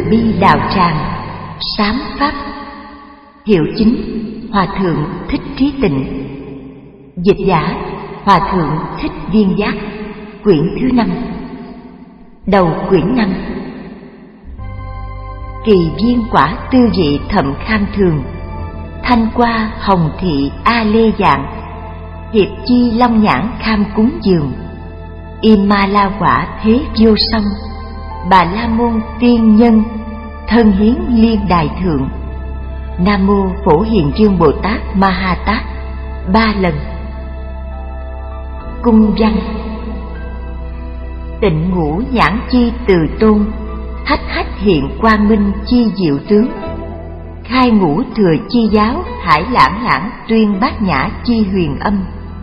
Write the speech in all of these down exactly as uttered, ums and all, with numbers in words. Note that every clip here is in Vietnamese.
bi đạo tràng, sám pháp. Hiệu chính: Hòa thượng Thích Trí Tịnh. Dịch giả: Hòa thượng Thích Viên Giác. Quyển thứ năm. Đầu quyển năm. Kỳ viên quả tư vị thậm kham thường, thanh qua hồng thị a lê dạng, hiệp chi long nhãn kham cúng dường, im ma la quả thế vô song, bà la môn tiên nhân thân hiến liên đài thượng. Nam mô Phổ Hiền Dương Bồ Tát Ma Ha Tát. Ba lần. Cung văn: Tịnh ngũ nhãn chi từ tôn, hách hách hiện quang minh chi diệu tướng, khai ngũ thừa chi giáo, hải lãng lãng tuyên bát nhã chi huyền âm.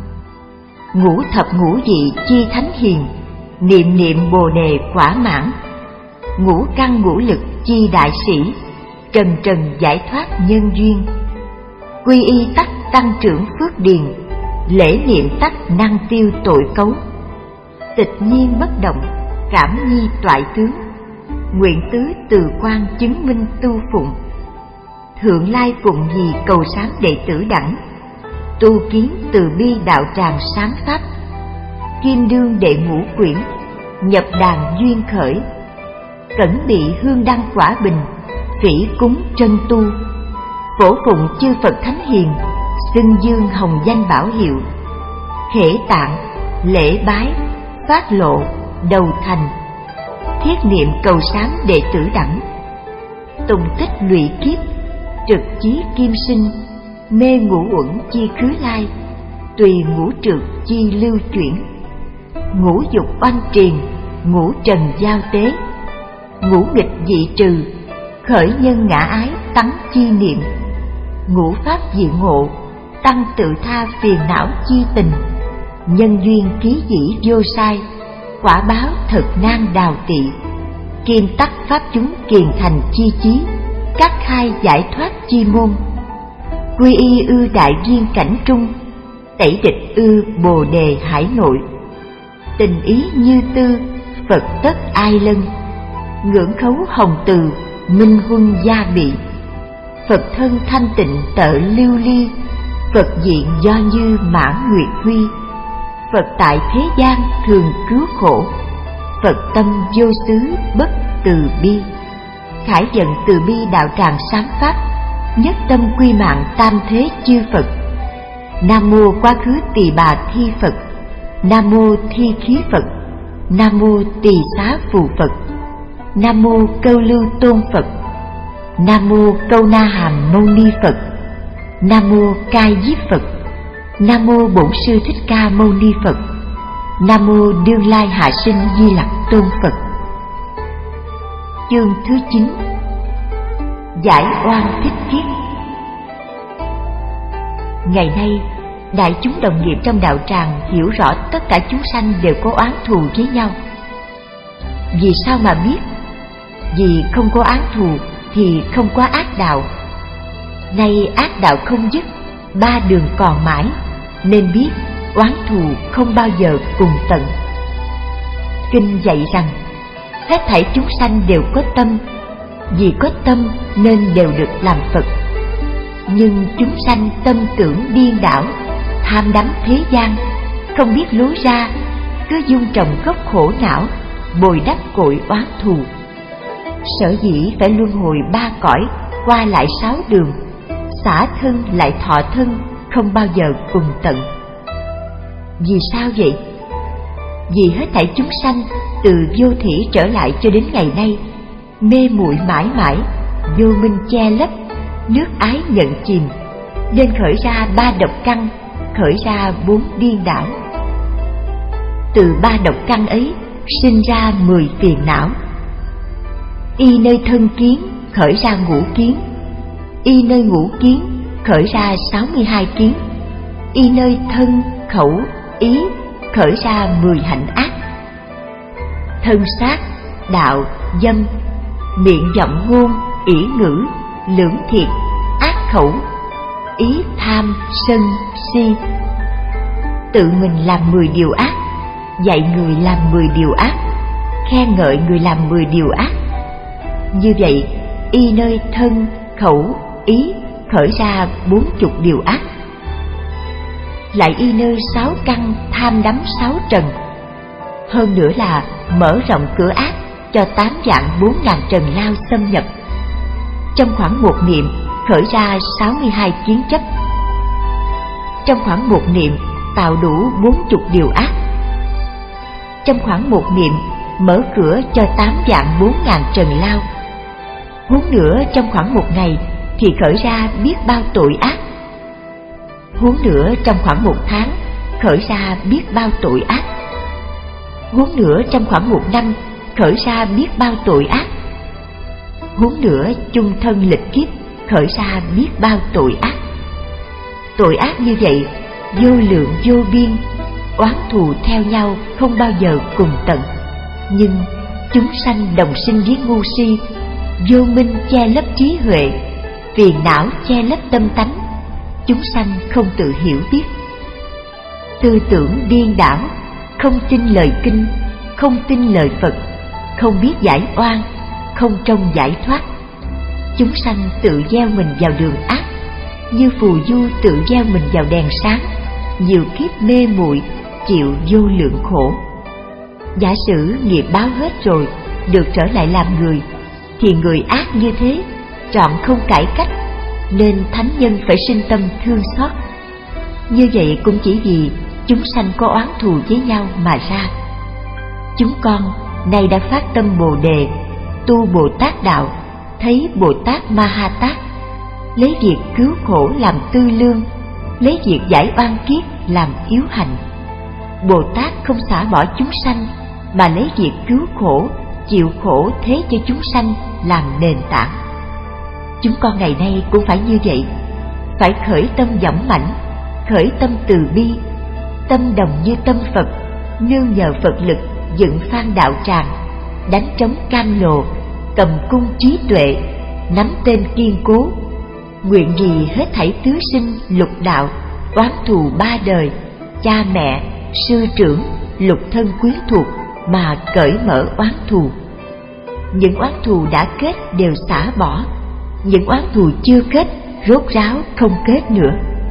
Ngũ thập ngũ vị chi thánh hiền, niệm niệm bồ đề quả mãn. Ngũ căn ngũ lực chi đại sĩ, trần trần giải thoát nhân duyên. Quy y tắc tăng trưởng phước điền, lễ niệm tắc năng tiêu tội cấu. Tịch nhiên bất động, cảm nhi toại tướng, nguyện tứ từ quan chứng minh tu phụng. Thượng lai phụng gì cầu sám đệ tử đẳng, tu kiến từ bi đạo tràng sám pháp. Kim đương đệ ngũ quyển, nhập đàn duyên khởi. Cẩn bị hương đăng quả bình, phỉ cúng trân tu. Phổ phụng chư Phật thánh hiền, xưng dương hồng danh bảo hiệu. Khể tạng, lễ bái, phát lộ, đầu thành. Thiết niệm cầu sám đệ tử đẳng. Tùng tích lụy kiếp, trực chí kim sinh. Mê ngũ uẩn chi khứ lai, tùy ngũ trượt chi lưu chuyển. Ngũ dục oanh triền, ngũ trần giao tế. Ngũ nghịch dị trừ, khởi nhân ngã ái tắm chi niệm. Ngũ pháp diệu ngộ, tăng tự tha phiền não chi tình. Nhân duyên ký dĩ vô sai, quả báo thật nan đào tị. Kim tắc pháp chúng kiền thành chi chí, các khai giải thoát chi môn. Quy y ư đại duyên cảnh trung, tẩy địch ư bồ đề hải nội. Tình ý như tư, Phật tất ai lân. Ngưỡng khấu hồng từ, minh huân gia bị. Phật thân thanh tịnh tợ lưu ly, Phật diện do như mãn nguyệt huy. Phật tại thế gian thường cứu khổ, Phật tâm vô xứ bất từ bi. Khải vận từ bi đạo tràng sám pháp, nhất tâm quy mạng tam thế chư Phật. Nam mô quá khứ tỳ bà thi Phật, Nam mô thi khí Phật, Nam mô tỳ xá phù Phật, Nam mô câu lưu tôn Phật, Nam mô câu na hàm mâu ni Phật, Nam mô cai diếp Phật, Nam mô bổn sư thích ca mâu ni Phật, Nam mô đương lai hạ sinh di lặc tôn Phật. Chương thứ chín. Giải oan thích kiết. Ngày nay, đại chúng đồng nghiệp trong đạo tràng hiểu rõ tất cả chúng sanh đều có oán thù với nhau. Vì sao mà biết? Vì không có oán thù thì không có ác đạo. Nay ác đạo không dứt, ba đường còn mãi, nên biết oán thù không bao giờ cùng tận. Kinh dạy rằng hết thảy chúng sanh đều có tâm, vì có tâm nên đều được làm Phật. Nhưng chúng sanh tâm tưởng điên đảo, tham đắm thế gian, không biết lối ra, cứ dung trồng gốc khổ não, bồi đắp cội oán thù. Sở dĩ phải luân hồi ba cõi, qua lại sáu đường, xả thân lại thọ thân, không bao giờ cùng tận. Vì sao vậy? Vì hết thảy chúng sanh từ vô thỉ trở lại cho đến ngày nay, mê muội mãi mãi, vô minh che lấp, nước ái nhận chìm, nên khởi ra ba độc căn, khởi ra bốn điên đảo. Từ ba độc căn ấy sinh ra mười phiền não. Y nơi thân kiến khởi ra ngũ kiến, y nơi ngũ kiến khởi ra sáu mươi hai kiến, y nơi thân khẩu ý khởi ra mười hạnh ác. Thân xác, đạo, dâm, miệng giọng ngôn, ỷ ngữ, lưỡng thiệt, ác khẩu, ý tham, sân, si. Tự mình làm mười điều ác, dạy người làm mười điều ác, khen ngợi người làm mười điều ác. Như vậy, y nơi thân, khẩu, ý khởi ra bốn chục điều ác. Lại y nơi sáu căn tham đắm sáu trần. Hơn nữa là mở rộng cửa ác cho tám vạn bốn ngàn trần lao xâm nhập. Trong khoảng một niệm khởi ra sáu mươi hai kiến chấp. Trong khoảng một niệm tạo đủ bốn chục điều ác. Trong khoảng một niệm mở cửa cho tám vạn bốn ngàn trần lao. Huống nữa trong khoảng một ngày thì khởi ra biết bao tội ác. Huống nữa trong khoảng một tháng khởi ra biết bao tội ác. Huống nữa trong khoảng một năm khởi ra biết bao tội ác. Huống nữa chung thân lịch kiếp khởi ra biết bao tội ác. Tội ác như vậy vô lượng vô biên, oán thù theo nhau không bao giờ cùng tận. Nhưng chúng sanh đồng sinh với ngu si, vô minh che lấp trí huệ, phiền não che lấp tâm tánh, chúng sanh không tự hiểu biết. Tư tưởng điên đảo, không tin lời kinh, không tin lời Phật, không biết giải oan, không trông giải thoát. Chúng sanh tự gieo mình vào đường ác, như phù du tự gieo mình vào đèn sáng, nhiều kiếp mê muội chịu vô lượng khổ. Giả sử nghiệp báo hết rồi, được trở lại làm người, thì người ác như thế trọn không cải cách, nên thánh nhân phải sinh tâm thương xót. Như vậy cũng chỉ vì chúng sanh có oán thù với nhau mà ra. Chúng con nay đã phát tâm Bồ Đề, tu Bồ Tát đạo, thấy Bồ Tát Ma Ha Tát, lấy việc cứu khổ làm tư lương, lấy việc giải oan kiết làm yếu hạnh. Bồ Tát không xả bỏ chúng sanh, mà lấy việc cứu khổ, chịu khổ thế cho chúng sanh làm nền tảng. Chúng con ngày nay cũng phải như vậy, phải khởi tâm dõng mãnh, khởi tâm từ bi, tâm đồng như tâm Phật, nương nhờ Phật lực dựng phan đạo tràng, đánh trống cam lồ, cầm cung trí tuệ, nắm tên kiên cố. Nguyện gì hết thảy tứ sinh lục đạo, oán thù ba đời, cha mẹ, sư trưởng, lục thân quyến thuộc mà cởi mở oán thù. Những oán thù đã kết đều xả bỏ, những oán thù chưa kết rốt ráo không kết nữa.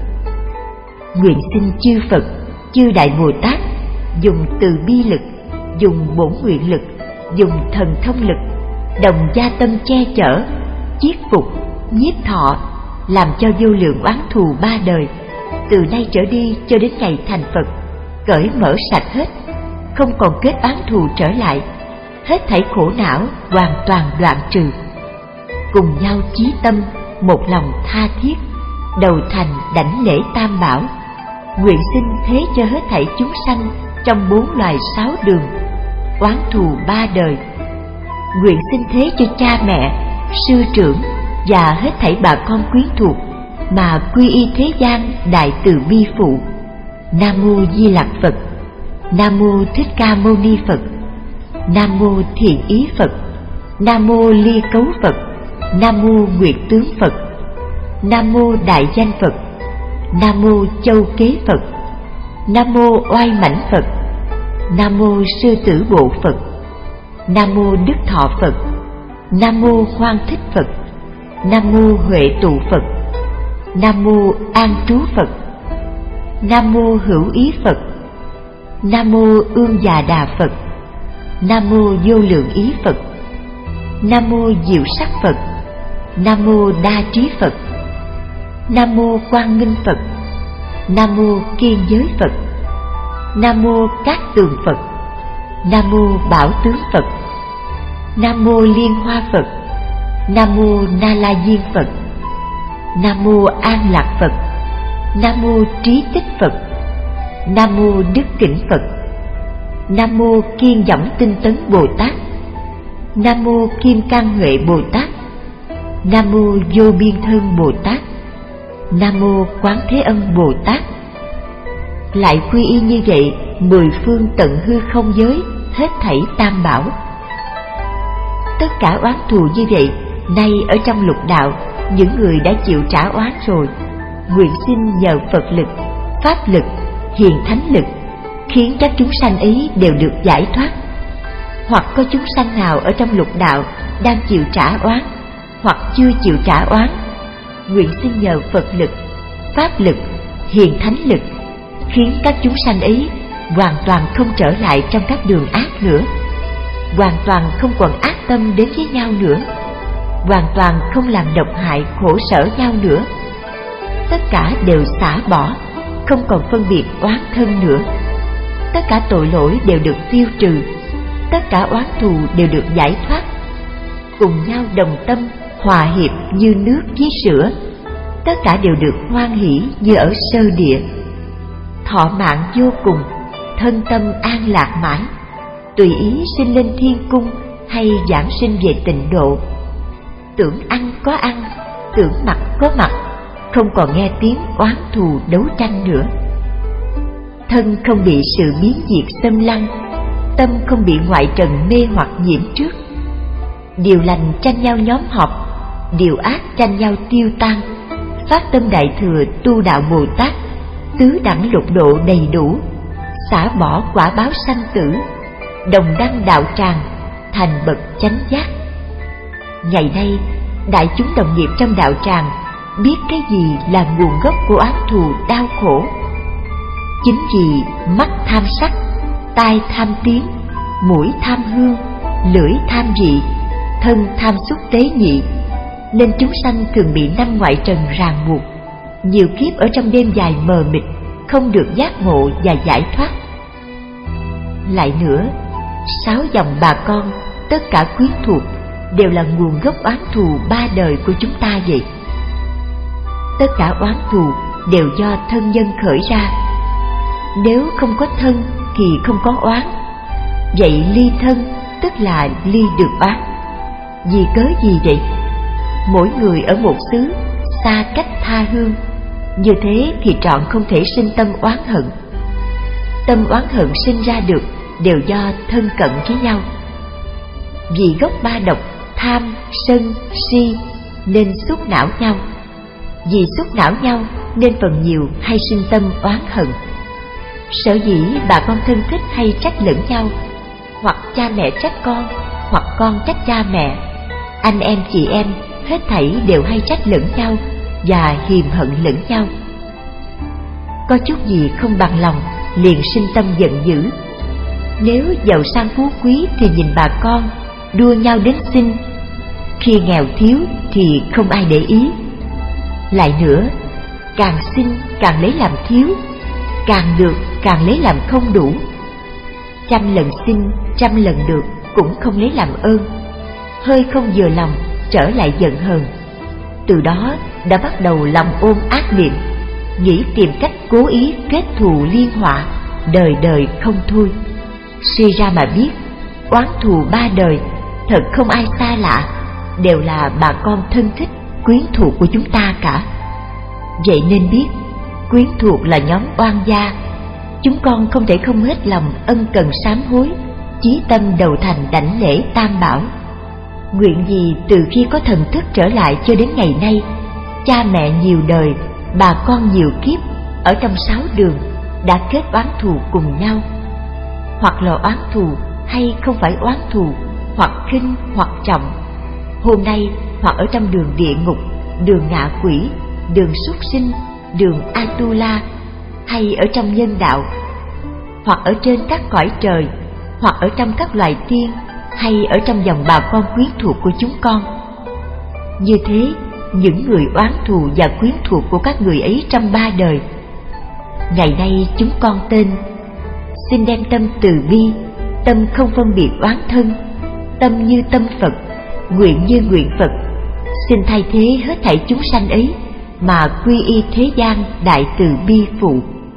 Nguyện xin chư Phật, chư Đại Bồ Tát dùng từ bi lực, dùng bổn nguyện lực, dùng thần thông lực, đồng gia tâm che chở, chiết phục, nhiếp thọ, làm cho vô lượng oán thù ba đời, từ nay trở đi cho đến ngày thành Phật, cởi mở sạch hết, không còn kết oán thù trở lại, hết thảy khổ não hoàn toàn đoạn trừ. Cùng nhau chí tâm, một lòng tha thiết, đầu thành đảnh lễ Tam Bảo, nguyện xin thế cho hết thảy chúng sanh trong bốn loài sáu đường, oán thù ba đời. Nguyện xin thế cho cha mẹ, sư trưởng và hết thảy bà con quyến thuộc mà quy y thế gian đại từ bi phụ. Nam mô Di Lặc Phật. Nam mô Thích Ca Mâu Ni Phật. Nam mô Thiện Ý Phật. Nam mô Ly Cấu Phật. Nam mô Nguyệt Tướng Phật. Nam mô Đại Danh Phật. Nam mô Châu Kế Phật. Nam mô Oai Mãnh Phật. Nam mô Sư Tử Bộ Phật. Nam mô Đức Thọ Phật. Nam mô Hoan Thích Phật. Nam mô Huệ Tụ Phật. Nam mô An Trú Phật. Nam mô Hữu Ý Phật. Nam mô Ương Già Đà Phật. Nam mô Vô Lượng Ý Phật. Nam mô Diệu Sắc Phật. Nam mô Đa Trí Phật. Nam mô Quang Minh Phật. Nam mô Kiên Giới Phật. Nam mô Cát Tường Phật. Nam mô Bảo Tướng Phật. Nam mô Liên Hoa Phật. Nam mô Na La Diên Phật. Nam mô An Lạc Phật. Nam mô Trí Tích Phật. Nam mô Đức Kỉnh Phật. Nam mô Kiên Dõng Tinh Tấn Bồ Tát. Nam mô Kim Cang Huệ Bồ Tát. Nam mô Vô Biên Thân Bồ Tát. Nam mô Quán Thế Âm Bồ Tát. Lại quy y như vậy mười phương tận hư không giới, hết thảy Tam Bảo. Tất cả oán thù như vậy nay ở trong lục đạo, những người đã chịu trả oán rồi, nguyện xin nhờ Phật lực, Pháp lực, Hiền Thánh lực, khiến các chúng sanh ấy đều được giải thoát. Hoặc có chúng sanh nào ở trong lục đạo đang chịu trả oán hoặc chưa chịu trả oán, nguyện xin nhờ Phật lực, Pháp lực, Hiền Thánh lực khiến các chúng sanh ấy hoàn toàn không trở lại trong các đường ác nữa, hoàn toàn không còn ác tâm đến với nhau nữa, hoàn toàn không làm độc hại khổ sở nhau nữa. Tất cả đều xả bỏ, không còn phân biệt oán thân nữa. Tất cả tội lỗi đều được tiêu trừ, tất cả oán thù đều được giải thoát, cùng nhau đồng tâm hòa hiệp như nước với sữa. Tất cả đều được hoan hỷ như ở sơ địa, thọ mạng vô cùng, thân tâm an lạc mãi, tùy ý sinh lên thiên cung hay giảng sinh về tịnh độ. Tưởng ăn có ăn, tưởng mặc có mặc, không còn nghe tiếng oán thù đấu tranh nữa. Thân không bị sự biến diệt xâm lăng, tâm không bị ngoại trần mê hoặc nhiễm trước. Điều lành tranh nhau nhóm họp, điều ác tranh nhau tiêu tan. Phát tâm đại thừa tu đạo Bồ Tát, tứ đẳng lục độ đầy đủ, xả bỏ quả báo sanh tử, đồng đăng đạo tràng, thành bậc chánh giác. Ngày nay, đại chúng đồng nghiệp trong đạo tràng biết cái gì là nguồn gốc của oán thù đau khổ. Chính vì mắt tham sắc, tai tham tiếng, mũi tham hương, lưỡi tham vị, thân tham xúc tế nhị, nên chúng sanh thường bị năm ngoại trần ràng buộc, nhiều kiếp ở trong đêm dài mờ mịt, không được giác ngộ và giải thoát. Lại nữa, sáu dòng bà con, tất cả quyến thuộc đều là nguồn gốc oán thù ba đời của chúng ta vậy. Tất cả oán thù đều do thân nhân khởi ra. Nếu không có thân thì không có oán. Vậy ly thân tức là ly được oán. Vì cớ gì vậy? Mỗi người ở một xứ, xa cách tha hương, như thế thì trọn không thể sinh tâm oán hận. Tâm oán hận sinh ra được đều do thân cận với nhau. Vì gốc ba độc tham, sân, si nên xúc não nhau. Vì xúc não nhau nên phần nhiều hay sinh tâm oán hận. Sở dĩ bà con thân thích hay trách lẫn nhau, hoặc cha mẹ trách con, hoặc con trách cha mẹ, anh em chị em hết thảy đều hay trách lẫn nhau và hiềm hận lẫn nhau. Có chút gì không bằng lòng liền sinh tâm giận dữ. Nếu giàu sang phú quý thì nhìn bà con đua nhau đến xin, khi nghèo thiếu thì không ai để ý. Lại nữa, càng xin càng lấy làm thiếu, càng được càng lấy làm không đủ. Trăm lần xin trăm lần được cũng không lấy làm ơn, hơi không vừa lòng trở lại giận hờn. Từ đó đã bắt đầu lòng ôm ác niệm, nghĩ tìm cách cố ý kết thù liên họa, đời đời không thôi. Suy ra mà biết, oán thù ba đời thật không ai xa lạ, đều là bà con thân thích, quyến thuộc của chúng ta cả. Vậy nên biết, quyến thuộc là nhóm oan gia. Chúng con không thể không hết lòng ân cần sám hối, chí tâm đầu thành đảnh lễ Tam Bảo. Nguyện gì từ khi có thần thức trở lại cho đến ngày nay, cha mẹ nhiều đời, bà con nhiều kiếp, ở trong sáu đường đã kết oán thù cùng nhau. Hoặc là oán thù hay không phải oán thù, hoặc khinh hoặc trọng, hôm nay hoặc ở trong đường địa ngục, đường ngạ quỷ, đường súc sinh, đường Atula, hay ở trong nhân đạo, hoặc ở trên các cõi trời, hoặc ở trong các loài tiên, hay ở trong dòng bà con quyến thuộc của chúng con. Như thế, những người oán thù và quyến thuộc của các người ấy trong ba đời, ngày nay chúng con tên xin đem tâm từ bi, tâm không phân biệt oán thân, tâm như tâm Phật, nguyện như nguyện Phật, xin thay thế hết thảy chúng sanh ấy mà quy y thế gian đại từ bi phụ.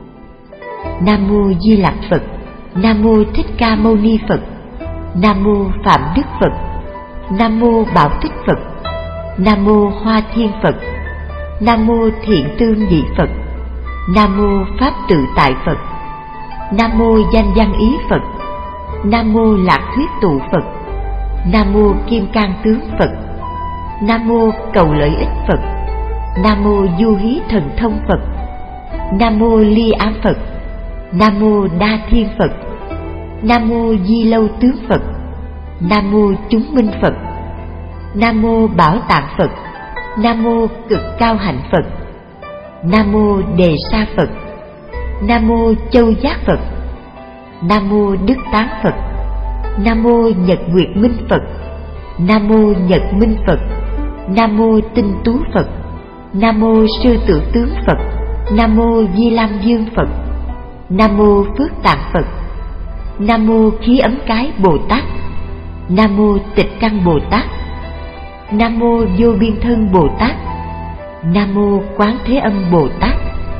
Nam mô Di Lặc Phật. Nam mô Thích Ca Mâu Ni Phật. Nam mô Phạm Đức Phật. Nam mô Bảo Tích Phật. Nam mô Hoa Thiên Phật. Nam mô Thiện Tương Nhị Phật. Nam mô Pháp Tự Tại Phật. Nam mô Danh Văn Ý Phật. Nam mô Lạc Thuyết Tụ Phật. Nam mô Kim Cang Tướng Phật. Nam mô Cầu Lợi Ích Phật. Nam mô Du Hí Thần Thông Phật. Nam mô Ly Ám Phật. Nam mô Đa Thiên Phật. Nam mô Di Lâu Tướng Phật. Nam mô Chúng Minh Phật. Nam mô Bảo Tạng Phật. Nam mô Cực Cao Hạnh Phật. Nam mô Đề Sa Phật. Nam mô Châu Giác Phật. Nam mô Đức Tán Phật. Nam mô Nhật Nguyệt Minh Phật. Nam mô Nhật Minh Phật. Nam mô Tinh Tú Phật. Nam mô Sư Tử Tướng Phật. Nam mô Di Lam Dương Phật. Nam mô Phước Tạng Phật. Nam mô Khí Ấm Cái Bồ Tát. Nam mô Tịch Căn Bồ Tát. Nam mô Vô Biên Thân Bồ Tát. Nam mô Quán Thế Âm Bồ Tát.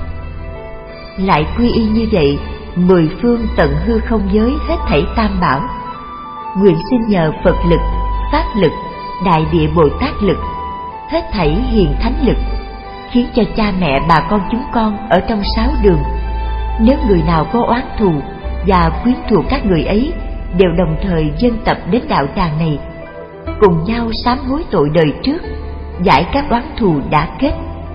Lại quy y như vậy mười phương tận hư không giới hết thảy tam bảo. Nguyện xin nhờ Phật lực, Pháp lực, Đại Địa Bồ Tát lực, hết thảy hiền thánh lực, khiến cho cha mẹ bà con chúng con ở trong sáu đường, nếu người nào có oán thù và quyến thuộc các người ấy, đều đồng thời dâng tập đến đạo tràng này, cùng nhau sám hối tội đời trước, giải các oán thù đã kết.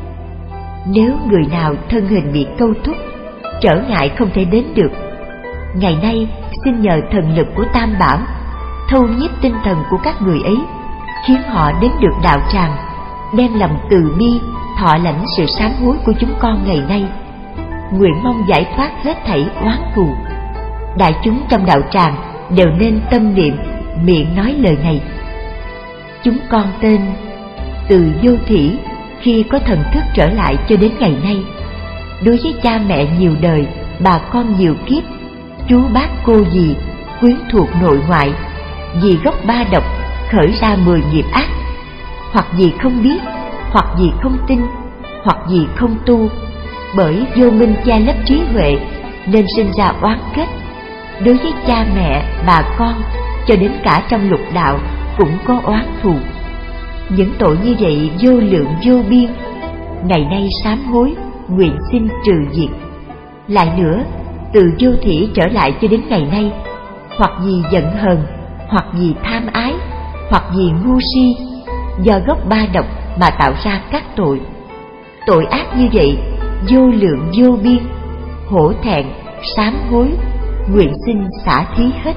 Nếu người nào thân hình bị câu thúc, trở ngại không thể đến được, ngày nay xin nhờ thần lực của Tam Bảo thâu nhiếp tinh thần của các người ấy, khiến họ đến được đạo tràng, đem lòng từ bi thọ lãnh sự sám hối của chúng con ngày nay. Nguyện mong giải thoát hết thảy oán thù. Đại chúng trong đạo tràng đều nên tâm niệm, miệng nói lời này: chúng con tên Từ Vô Thỉ, khi có thần thức trở lại cho đến ngày nay, đối với cha mẹ nhiều đời, bà con nhiều kiếp, chú bác cô dì, quyến thuộc nội ngoại, vì gốc ba độc khởi ra mười nghiệp ác, hoặc vì không biết, hoặc vì không tin, hoặc vì không tu, bởi vô minh che lấp trí huệ nên sinh ra oán kết. Đối với cha mẹ, bà con cho đến cả trong lục đạo cũng có oán thù. Những tội như vậy vô lượng vô biên, ngày nay sám hối, nguyện xin trừ diệt. Lại nữa, Từ Vô Thỉ trở lại cho đến ngày nay, hoặc vì giận hờn, hoặc vì tham ái, hoặc vì ngu si, do gốc ba độc mà tạo ra các tội. Tội ác như vậy vô lượng vô biên, hổ thẹn, sám hối, nguyện xin xả thí hết.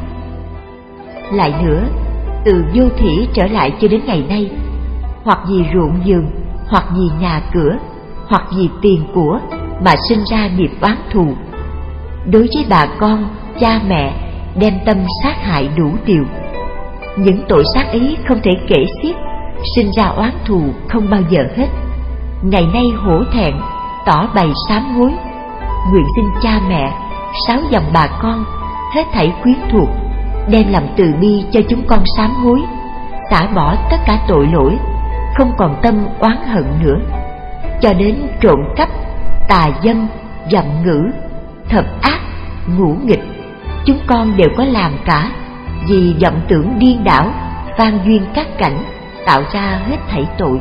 Lại nữa, Từ Vô Thỉ trở lại cho đến ngày nay, hoặc vì ruộng vườn, hoặc vì nhà cửa, hoặc vì tiền của mà sinh ra nghiệp oán thù. Đối với bà con, cha mẹ, đem tâm sát hại đủ điều. Những tội sát ấy không thể kể xiết, sinh ra oán thù không bao giờ hết. Ngày nay hổ thẹn, tỏ bày sám hối, nguyện xin cha mẹ, sáu dòng bà con, hết thảy quyến thuộc, đem làm từ bi cho chúng con sám hối, xả bỏ tất cả tội lỗi, không còn tâm oán hận nữa. Cho đến trộm cắp, tà dâm, dâm ngữ, thập ác, ngũ nghịch, chúng con đều có làm cả, vì vọng tưởng điên đảo, van duyên các cảnh, tạo ra hết thảy tội.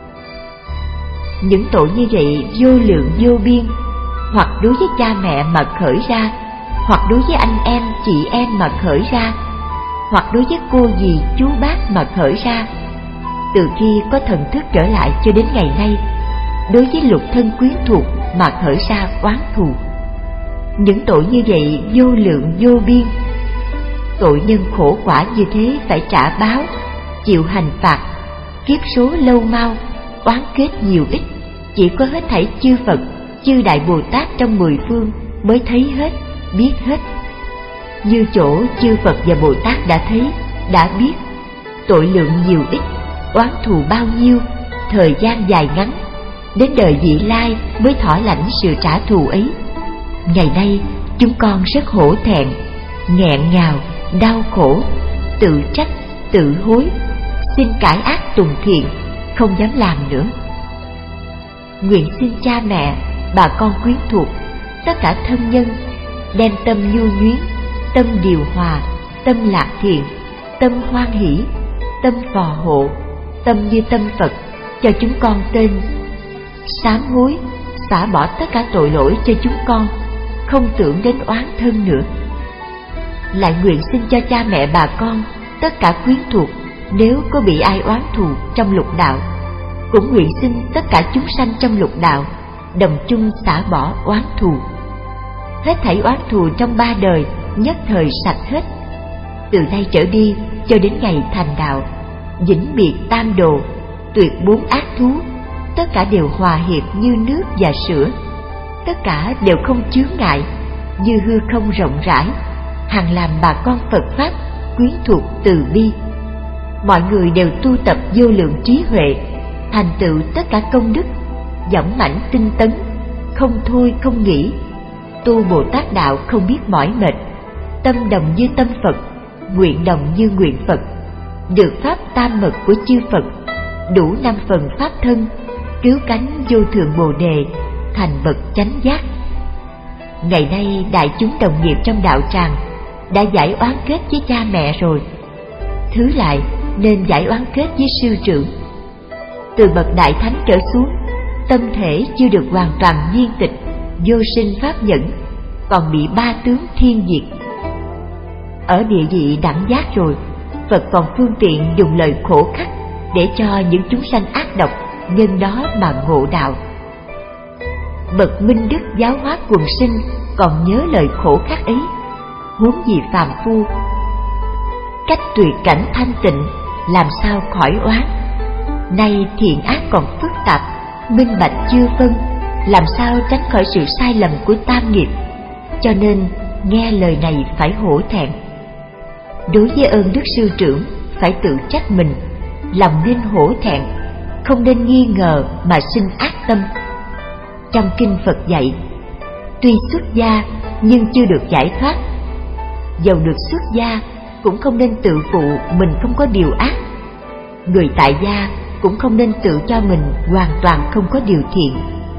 Những tội như vậy vô lượng vô biên, hoặc đối với cha mẹ mà khởi ra, hoặc đối với anh em chị em mà khởi ra, hoặc đối với cô dì chú bác mà khởi ra. Từ khi có thần thức trở lại cho đến ngày nay, đối với lục thân quyến thuộc mà khởi ra oán thù. Những tội như vậy vô lượng vô biên. Tội nhân khổ quả như thế phải trả báo, chịu hành phạt, kiếp số lâu mau, oán kết nhiều ít, chỉ có hết thảy chư Phật, chư Đại Bồ Tát trong mười phương mới thấy hết, biết hết. Như chỗ chư Phật và Bồ Tát đã thấy, đã biết, tội lượng nhiều ít, oán thù bao nhiêu, thời gian dài ngắn, đến đời vị lai mới thỏa lãnh sự trả thù ấy. Ngày nay chúng con rất hổ thẹn, nghẹn ngào, đau khổ, tự trách, tự hối, xin cải ác tùng thiện, không dám làm nữa. Nguyện xin cha mẹ, bà con quyến thuộc, tất cả thân nhân, đem tâm nhu nhuyến, tâm điều hòa, tâm lạc thiện, tâm hoan hỷ, tâm phò hộ, tâm như tâm Phật, cho chúng con tên sám hối, xả bỏ tất cả tội lỗi cho chúng con, không tưởng đến oán thân nữa. Lại nguyện xin cho cha mẹ bà con, tất cả quyến thuộc, nếu có bị ai oán thù trong lục đạo, cũng nguyện xin tất cả chúng sanh trong lục đạo đồng chung xả bỏ oán thù. Hết thảy oán thù trong ba đời nhất thời sạch hết. Từ nay trở đi cho đến ngày thành đạo, vĩnh biệt tam đồ, tuyệt bốn ác thú, tất cả đều hòa hiệp như nước và sữa, tất cả đều không chướng ngại, như hư không rộng rãi, hằng làm bà con Phật Pháp quyến thuộc từ bi. Mọi người đều tu tập vô lượng trí huệ, thành tựu tất cả công đức, dõng mãnh tinh tấn, không thôi không nghỉ, tu Bồ Tát đạo không biết mỏi mệt, tâm đồng như tâm Phật, nguyện đồng như nguyện Phật, được pháp tam mật của chư Phật, đủ năm phần pháp thân, cứu cánh vô thượng Bồ đề, thành bậc chánh giác. Ngày nay đại chúng đồng nghiệp trong đạo tràng đã giải oán kết với cha mẹ rồi, thứ lại nên giải oán kết với sư trưởng. Từ bậc đại thánh trở xuống, tâm thể chưa được hoàn toàn viên tịch, vô sinh pháp nhẫn, còn bị ba tướng thiên diệt. Ở địa vị đẳng giác rồi, Phật còn phương tiện dùng lời khổ khắc để cho những chúng sanh ác độc nhân đó mà ngộ đạo. Bậc minh đức giáo hóa quần sinh còn nhớ lời khổ khắc ấy, huống gì phàm phu. Cách tuyệt cảnh thanh tịnh, làm sao khỏi oán. Nay thiện ác còn phức tạp, minh bạch chưa phân, làm sao tránh khỏi sự sai lầm của tam nghiệp. Cho nên nghe lời này phải hổ thẹn. Đối với ơn đức sư trưởng phải tự trách mình, lòng nên hổ thẹn, không nên nghi ngờ mà sinh ác tâm. Trong kinh Phật dạy, tuy xuất gia nhưng chưa được giải thoát. Dầu được xuất gia cũng không nên tự phụ mình không có điều ác. Người tại gia cũng không nên tự cho mình hoàn toàn không có điều thiện.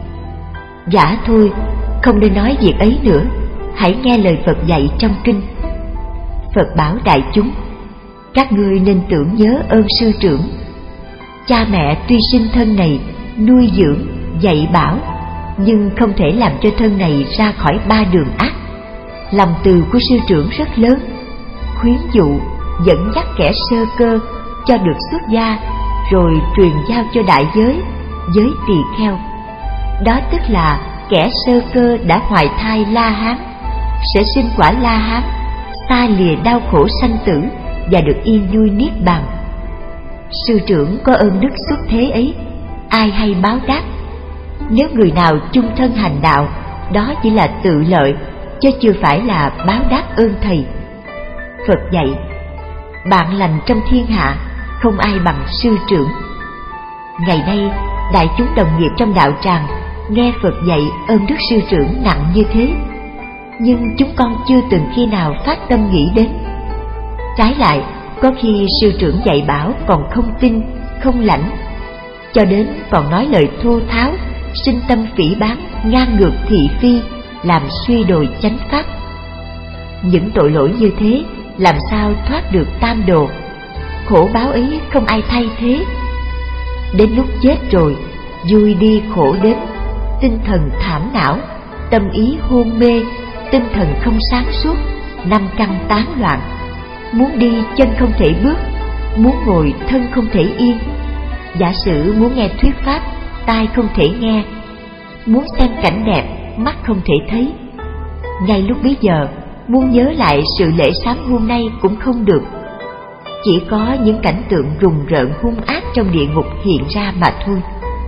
Giả thôi, không nên nói việc ấy nữa, hãy nghe lời Phật dạy trong kinh. Phật bảo đại chúng, các ngươi nên tưởng nhớ ơn sư trưởng. Cha mẹ tuy sinh thân này nuôi dưỡng, dạy bảo, nhưng không thể làm cho thân này ra khỏi ba đường ác. Lòng từ của sư trưởng rất lớn, khuyến dụ, dẫn dắt kẻ sơ cơ cho được xuất gia, rồi truyền giao cho đại giới, giới tỳ kheo. Đó tức là kẻ sơ cơ đã hoài thai La Hán, sẽ sinh quả La Hán, xa lìa đau khổ sanh tử và được yên vui niết bàn. Sư trưởng có ơn đức xuất thế ấy, ai hay báo đáp. Nếu người nào chung thân hành đạo, đó chỉ là tự lợi, chứ chưa phải là báo đáp ơn thầy. Phật dạy, bạn lành trong thiên hạ không ai bằng sư trưởng. Ngày nay đại chúng đồng nghiệp trong đạo tràng nghe Phật dạy ơn đức sư trưởng nặng như thế, nhưng chúng con chưa từng khi nào phát tâm nghĩ đến. Trái lại, có khi sư trưởng dạy bảo còn không tin, không lãnh, cho đến còn nói lời thô tháo, sinh tâm phỉ báng, ngang ngược thị phi, làm suy đồi chánh pháp. Những tội lỗi như thế làm sao thoát được tam đồ? Khổ báo ấy không ai thay thế. Đến lúc chết rồi, vui đi khổ đến, tinh thần thảm não, tâm ý hôn mê, tinh thần không sáng suốt, năm căn tán loạn. Muốn đi chân không thể bước, muốn ngồi thân không thể yên. Giả sử muốn nghe thuyết pháp, tai không thể nghe, muốn xem cảnh đẹp, mắt không thể thấy. Ngay lúc bấy giờ, muốn nhớ lại sự lễ sám hôm nay cũng không được. Chỉ có những cảnh tượng rùng rợn hung ác trong địa ngục hiện ra mà thôi.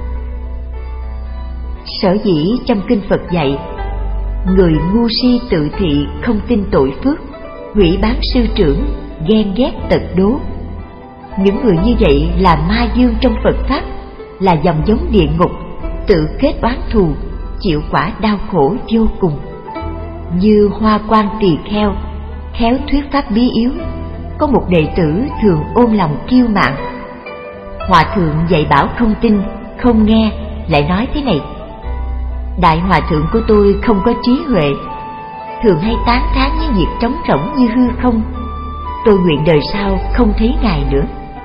Sở dĩ trong kinh Phật dạy, người ngu si tự thị không tin tội phước, hủy báng sư trưởng, ghen ghét tật đố. Những người như vậy là ma dương trong Phật Pháp, là dòng giống địa ngục, tự kết oán thù, chịu quả đau khổ vô cùng. Như Hoa Quan Tỳ Kheo, khéo thuyết pháp bí yếu, có một đệ tử thường ôm lòng kiêu mạn. Hòa thượng dạy bảo không tin, không nghe, lại nói thế này: đại hòa thượng của tôi không có trí huệ, thường hay tán thán những việc trống rỗng như hư không. Tôi nguyện đời sau không thấy ngài nữa.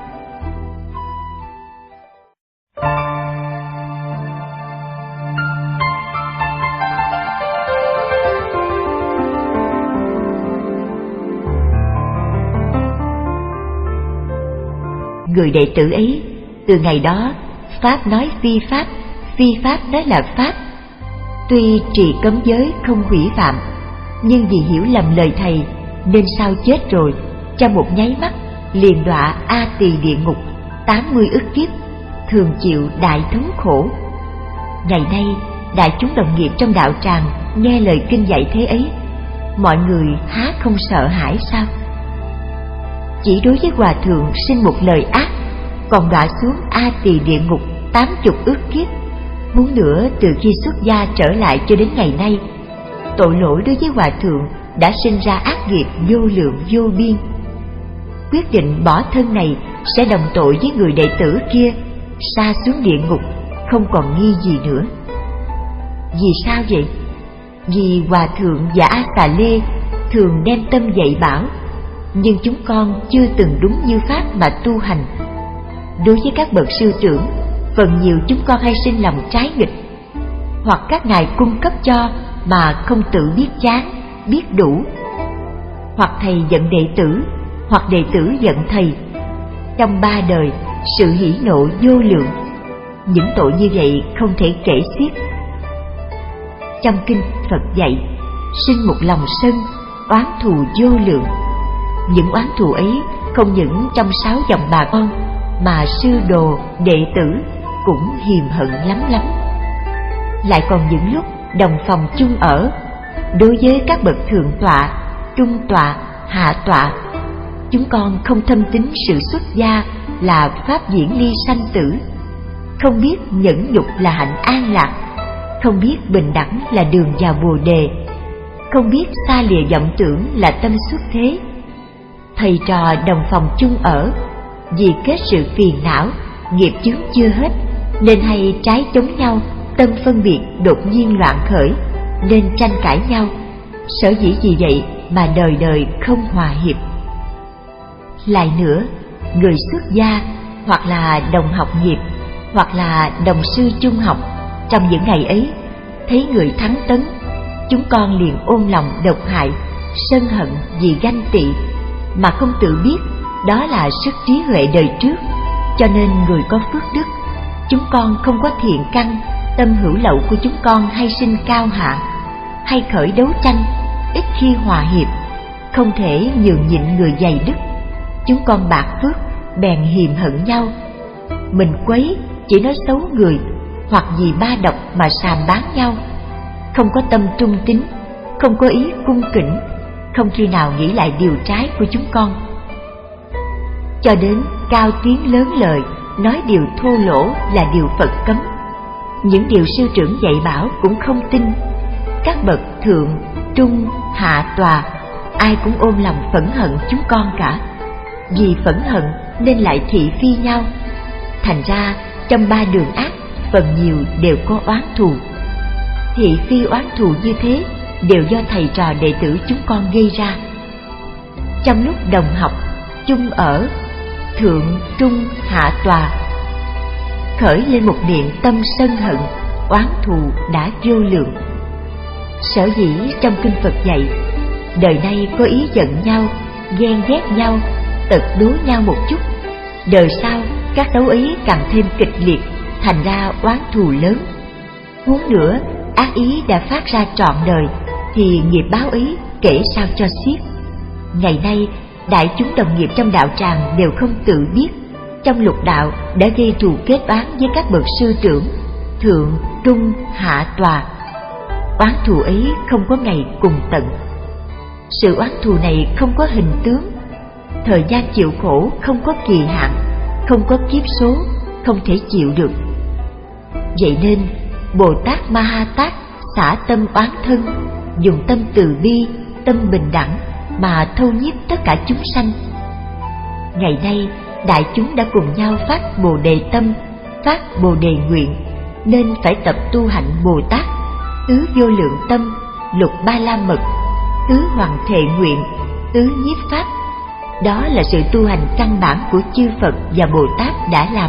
Người đệ tử ấy, từ ngày đó, Pháp nói phi Pháp, phi Pháp nói là Pháp. Tuy trì cấm giới không hủy phạm, nhưng vì hiểu lầm lời thầy, nên sau chết rồi, trong một nháy mắt liền đọa A Tỳ địa ngục, tám mươi ức kiếp, thường chịu đại thống khổ. Ngày nay, đại chúng đồng nghiệp trong đạo tràng nghe lời kinh dạy thế ấy, mọi người há không sợ hãi sao? Chỉ đối với hòa thượng sinh một lời ác, còn đọa xuống A Tỳ địa ngục tám chục ức kiếp. Muốn nữa, từ khi xuất gia trở lại cho đến ngày nay, tội lỗi đối với hòa thượng đã sinh ra ác nghiệp vô lượng vô biên. Quyết định bỏ thân này sẽ đồng tội với người đệ tử kia, sa xuống địa ngục, không còn nghi gì nữa. Vì sao vậy? Vì hòa thượng và A Xà Lê thường đem tâm dạy bảo, nhưng chúng con chưa từng đúng như pháp mà tu hành. Đối với các bậc sư trưởng, phần nhiều chúng con hay sinh lòng trái nghịch, hoặc các ngài cung cấp cho mà không tự biết chán, biết đủ, hoặc thầy giận đệ tử, hoặc đệ tử giận thầy. Trong ba đời, sự hỉ nộ vô lượng, những tội như vậy không thể kể xiết. Trong kinh Phật dạy, sinh một lòng sân, oán thù vô lượng. Những oán thù ấy không những trong sáu dòng bà con, mà sư đồ, đệ tử cũng hiềm hận lắm lắm. Lại còn những lúc đồng phòng chung ở, đối với các bậc thượng tọa, trung tọa, hạ tọa, chúng con không thâm tín sự xuất gia là pháp diễn ly sanh tử, không biết nhẫn nhục là hạnh an lạc, không biết bình đẳng là đường vào bồ đề, không biết xa lìa vọng tưởng là tâm xuất thế. Thầy trò đồng phòng chung ở, vì kết sự phiền não, nghiệp chướng chưa hết, nên hay trái chống nhau, tâm phân biệt đột nhiên loạn khởi, nên tranh cãi nhau. Sở dĩ vì vậy mà đời đời không hòa hiệp. Lại nữa, người xuất gia hoặc là đồng học nghiệp, hoặc là đồng sư chung học, trong những ngày ấy thấy người thắng tấn, chúng con liền ôm lòng độc hại, sân hận vì ganh tị, mà không tự biết đó là sức trí huệ đời trước. Cho nên người có phước đức, chúng con không có thiện căn, tâm hữu lậu của chúng con hay sinh cao hạ, hay khởi đấu tranh, ít khi hòa hiệp, không thể nhường nhịn người dày đức. Chúng con bạc phước bèn hiềm hận nhau, mình quấy chỉ nói xấu người, hoặc vì ba độc mà sàm bán nhau, không có tâm trung tín, không có ý cung kính, không khi nào nghĩ lại điều trái của chúng con. Cho đến cao tiếng lớn lời, nói điều thô lỗ là điều Phật cấm. Những điều sư trưởng dạy bảo cũng không tin. Các bậc thượng, trung, hạ tòa, ai cũng ôm lòng phẫn hận chúng con cả. Vì phẫn hận nên lại thị phi nhau. Thành ra trong ba đường ác, phần nhiều đều có oán thù. Thị phi oán thù như thế đều do thầy trò đệ tử chúng con gây ra. Trong lúc đồng học, chung ở, thượng, trung, hạ tòa, khởi lên một niệm tâm sân hận, oán thù đã vô lượng. Sở dĩ trong kinh Phật dạy, đời nay có ý giận nhau, ghen ghét nhau, tật đố nhau một chút, đời sau các đấu ấy càng thêm kịch liệt, thành ra oán thù lớn. Huống nữa, ác ý đã phát ra trọn đời, thì nghiệp báo ấy kể sao cho xiết. Ngày nay, đại chúng đồng nghiệp trong đạo tràng đều không tự biết, trong lục đạo đã gây thù kết oán với các bậc sư trưởng, thượng, trung, hạ tòa. Oán thù ấy không có ngày cùng tận. Sự oán thù này không có hình tướng, thời gian chịu khổ không có kỳ hạn, không có kiếp số, không thể chịu được. Vậy nên Bồ Tát Ma Ha Tát xả tâm oán thân, dùng tâm từ bi, tâm bình đẳng mà thâu nhiếp tất cả chúng sanh. Ngày nay đại chúng đã cùng nhau phát Bồ Đề tâm, phát Bồ Đề nguyện, nên phải tập tu hạnh Bồ Tát, tứ vô lượng tâm, lục ba la mật, tứ hoàng thệ nguyện, tứ nhiếp pháp. Đó là sự tu hành căn bản của chư Phật và Bồ Tát đã làm.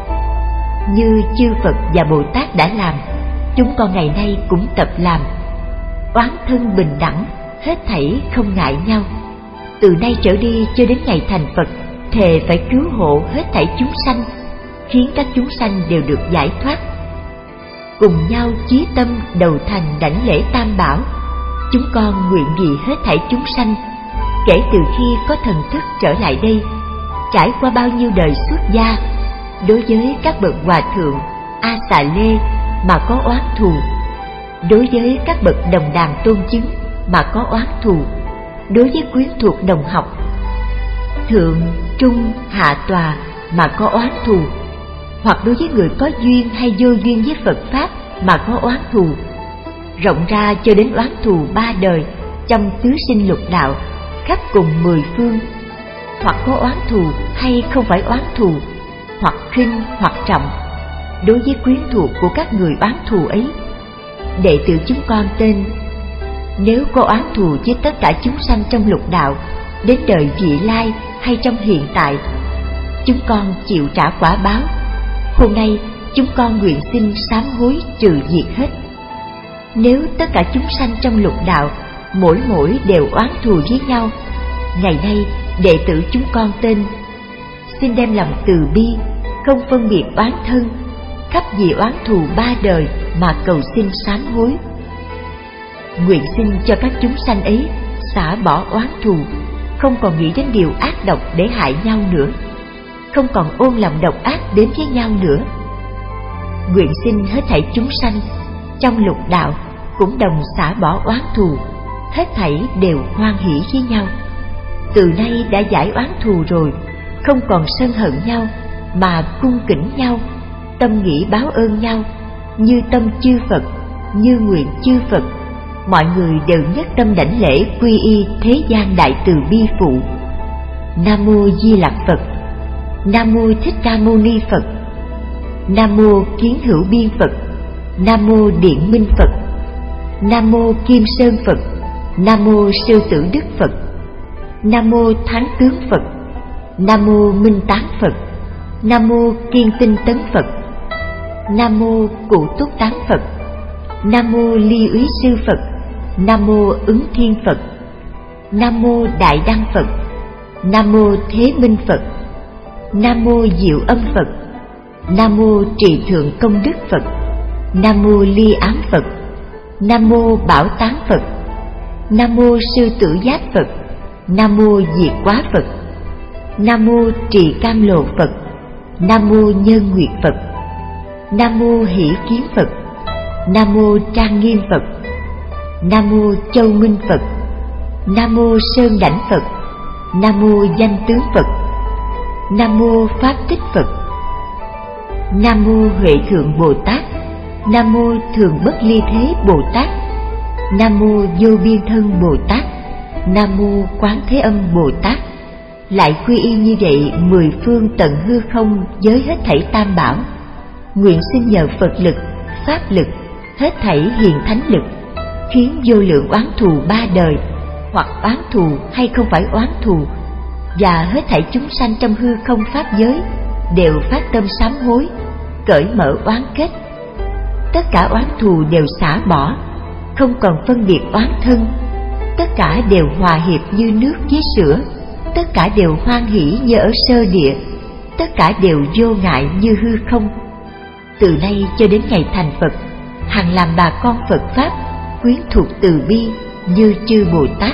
Như chư Phật và Bồ Tát đã làm, chúng con ngày nay cũng tập làm. Oán thân bình đẳng, hết thảy không ngại nhau. Từ nay trở đi cho đến ngày thành Phật, thề phải cứu hộ hết thảy chúng sanh, khiến các chúng sanh đều được giải thoát. Cùng nhau chí tâm đầu thành đảnh lễ Tam Bảo, chúng con nguyện vì hết thảy chúng sanh, kể từ khi có thần thức trở lại đây, trải qua bao nhiêu đời xuất gia, đối với các bậc hòa thượng A Xà Lê mà có oán thù, đối với các bậc đồng đàn tôn chứng mà có oán thù, đối với quyến thuộc đồng học thượng, trung, hạ tòa mà có oán thù, hoặc đối với người có duyên hay vô duyên với Phật Pháp mà có oán thù, rộng ra cho đến oán thù ba đời trong tứ sinh lục đạo khắp cùng mười phương, hoặc có oán thù hay không phải oán thù, hoặc khinh hoặc trọng, đối với quyến thuộc của các người oán thù ấy, đệ tử chúng con tên nếu có oán thù với tất cả chúng sanh trong lục đạo đến đời vị lai hay trong hiện tại, chúng con chịu trả quả báo. Hôm nay chúng con nguyện xin sám hối trừ diệt hết. Nếu tất cả chúng sanh trong lục đạo mỗi mỗi đều oán thù với nhau, ngày nay đệ tử chúng con tên xin đem lòng từ bi, không phân biệt oán thân, khắp vì oán thù ba đời mà cầu xin sám hối. Nguyện xin cho các chúng sanh ấy xả bỏ oán thù, không còn nghĩ đến điều ác độc để hại nhau nữa, không còn ôn lòng độc ác đến với nhau nữa. Nguyện xin hết thảy chúng sanh trong lục đạo cũng đồng xả bỏ oán thù, hết thảy đều hoan hỷ với nhau. Từ nay đã giải oán thù rồi, không còn sân hận nhau mà cung kính nhau, tâm nghĩ báo ơn nhau, như tâm chư Phật, như nguyện chư Phật. Mọi người đều nhất tâm đảnh lễ quy y thế gian đại từ bi phụ. Nam mô Di Lặc Phật. Nam mô Thích Ca Mâu Ni Phật. Nam mô Kiến Hữu Biên Phật. Nam mô Điện Minh Phật. Nam mô Kim Sơn Phật. Nam mô Sư Tử Đức Phật. Nam mô Thánh Tướng Phật. Nam mô Minh Tán Phật. Nam mô Kiên Tinh Tấn Phật. Nam mô Cụ Túc Tán Phật. Nam mô Ly Úy Sư Phật. Nam mô Ứng Thiên Phật. Nam mô Đại Đăng Phật. Nam mô Thế Minh Phật. Nam mô Diệu Âm Phật. Nam mô Trì Thượng Công Đức Phật. Nam mô Ly Ám Phật. Nam mô Bảo Tán Phật. Nam mô Sư Tử Giác Phật. Nam mô Diệt Quá Phật. Nam mô Trì Cam Lồ Phật. Nam mô Nhân Nguyệt Phật. Nam mô Hỷ Kiến Phật. Nam mô Trang Nghiêm Phật. Nam mô Châu Minh Phật. Nam mô Sơn Đảnh Phật. Nam mô Danh Tướng Phật. Nam mô Pháp Tích Phật. Nam mô Huệ Thượng Bồ Tát. Nam mô Thường Bất Ly Thế Bồ Tát. Nam mô Vô Biên Thân Bồ Tát. Nam mô Quán Thế Âm Bồ Tát. Lại quy y như vậy mười phương tận hư không với hết thảy tam bảo. Nguyện xin nhờ Phật lực, Pháp lực, hết thảy hiền thánh lực, khiến vô lượng oán thù ba đời, hoặc oán thù hay không phải oán thù, và hết thảy chúng sanh trong hư không pháp giới đều phát tâm sám hối, cởi mở oán kết. Tất cả oán thù đều xả bỏ, không còn phân biệt oán thân. Tất cả đều hòa hiệp như nước với sữa, tất cả đều hoan hỷ như ở sơ địa, tất cả đều vô ngại như hư không. Từ nay cho đến ngày thành Phật, hằng làm bà con Phật Pháp quyến thuộc từ bi như chư Bồ Tát.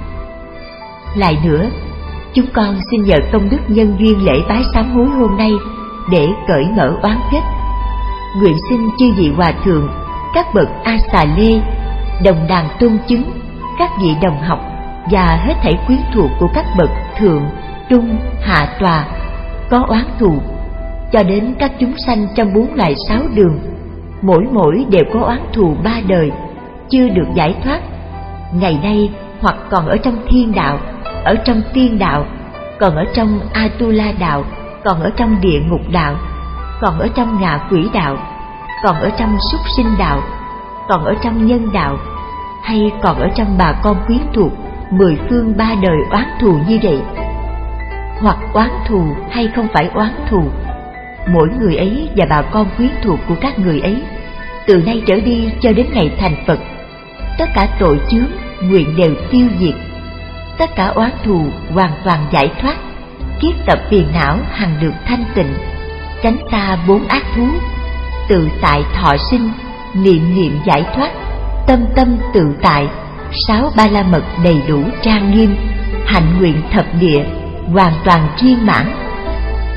Lại nữa, chúng con xin nhờ công đức nhân duyên lễ bái sám hối hôm nay để cởi mở oán kết. Nguyện xin chư vị hòa thượng, các bậc A Xà Lê, đồng đàn tôn chứng, các vị đồng học và hết thảy quyến thuộc của các bậc thượng, trung, hạ tòa có oán thù, cho đến các chúng sanh trong bốn loài sáu đường, mỗi mỗi đều có oán thù ba đời, chưa được giải thoát, ngày nay hoặc còn ở trong thiên đạo, ở trong tiên đạo, còn ở trong Atula đạo, còn ở trong địa ngục đạo, còn ở trong ngạ quỷ đạo, còn ở trong súc sinh đạo, còn ở trong nhân đạo, hay còn ở trong bà con quyến thuộc mười phương ba đời oán thù như vậy. Hoặc oán thù hay không phải oán thù, mỗi người ấy và bà con quyến thuộc của các người ấy, từ nay trở đi cho đến ngày thành Phật, tất cả tội chướng nguyện đều tiêu diệt, tất cả oán thù hoàn toàn giải thoát, kiết tập phiền não hằng được thanh tịnh, tránh xa bốn ác thú, tự tại thọ sinh, niệm niệm giải thoát, tâm tâm tự tại, sáu ba la mật đầy đủ trang nghiêm, hạnh nguyện thập địa hoàn toàn viên mãn.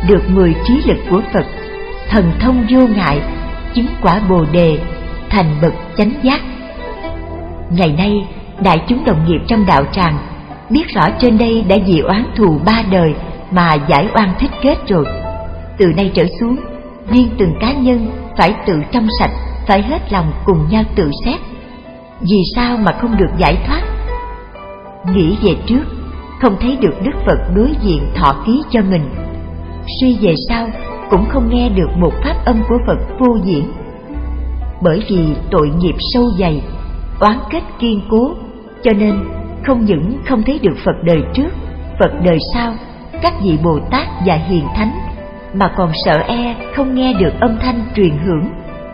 được mười trí lực của Phật, thần thông vô ngại, chứng quả Bồ đề, thành bậc chánh giác. Ngày nay, đại chúng đồng nghiệp trong đạo tràng biết rõ trên đây đã vì oán thù ba đời mà giải oan thích kết rồi. Từ nay trở xuống, riêng từng cá nhân phải tự trong sạch, phải hết lòng cùng nhau tự xét. Vì sao mà không được giải thoát? Nghĩ về trước, không thấy được Đức Phật đối diện thọ ký cho mình. Suy về sau, cũng không nghe được một pháp âm của Phật vô diễn. Bởi vì tội nghiệp sâu dày, oán kết kiên cố, cho nên không những không thấy được Phật đời trước, Phật đời sau, các vị Bồ Tát và Hiền Thánh, mà còn sợ e không nghe được âm thanh truyền hưởng.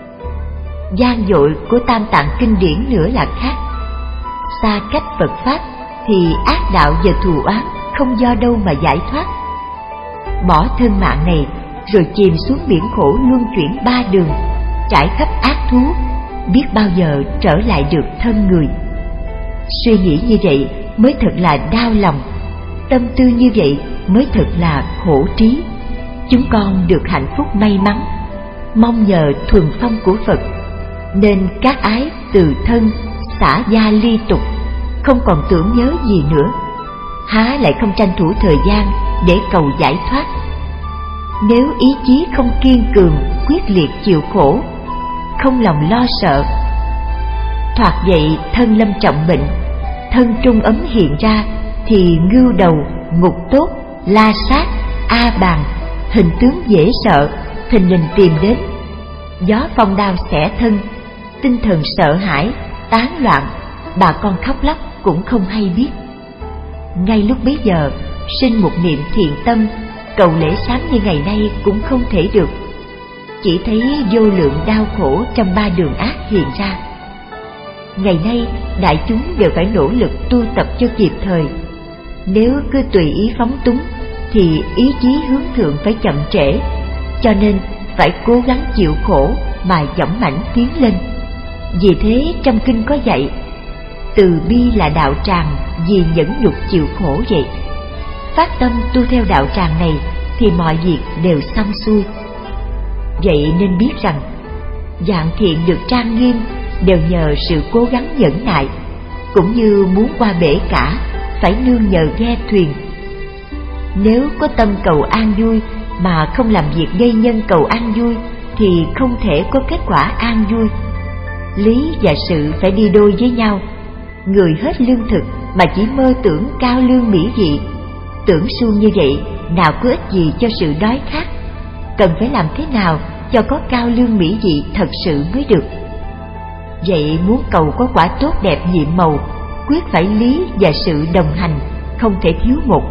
Gian dội của Tam Tạng kinh điển nữa là khác. Xa cách Phật Pháp thì ác đạo và thù oán không do đâu mà giải thoát. Bỏ thân mạng này rồi chìm xuống biển khổ luân chuyển ba đường, trải khắp ác thú, biết bao giờ trở lại được thân người. Suy nghĩ như vậy mới thật là đau lòng, tâm tư như vậy mới thật là khổ trí. Chúng con được hạnh phúc may mắn, mong nhờ thuần phong của Phật, nên các ái từ thân, xả gia ly tục, không còn tưởng nhớ gì nữa, há lại không tranh thủ thời gian để cầu giải thoát. Nếu ý chí không kiên cường, quyết liệt chịu khổ, không lòng lo sợ, thoạt dậy thân lâm trọng bệnh, thân trung ấm hiện ra, thì ngưu đầu, ngục tốt, la sát, a bàn, hình tướng dễ sợ, thình lình tìm đến. Gió phong đao xẻ thân, tinh thần sợ hãi, tán loạn, bà con khóc lóc cũng không hay biết. Ngay lúc bấy giờ, sinh một niệm thiện tâm, cầu lễ sám như ngày nay cũng không thể được. Chỉ thấy vô lượng đau khổ trong ba đường ác hiện ra. Ngày nay, đại chúng đều phải nỗ lực tu tập cho kịp thời. Nếu cứ tùy ý phóng túng, thì ý chí hướng thượng phải chậm trễ, cho nên phải cố gắng chịu khổ mà dũng mãnh tiến lên. Vì thế trong kinh có dạy, từ bi là đạo tràng, vì nhẫn nhục chịu khổ vậy. Phát tâm tu theo đạo tràng này thì mọi việc đều xong xuôi. Vậy nên biết rằng, dạng thiện được trang nghiêm đều nhờ sự cố gắng nhẫn nại, cũng như muốn qua bể cả phải nương nhờ ghe thuyền. Nếu có tâm cầu an vui mà không làm việc gây nhân cầu an vui, thì không thể có kết quả an vui. Lý và sự phải đi đôi với nhau. Người hết lương thực mà chỉ mơ tưởng cao lương mỹ vị, tưởng suông như vậy nào có ích gì cho sự đói khát. Cần phải làm thế nào cho có cao lương mỹ vị thật sự mới được. Vậy muốn cầu có quả tốt đẹp nhiệm màu, quyết phải lý và sự đồng hành, không thể thiếu một.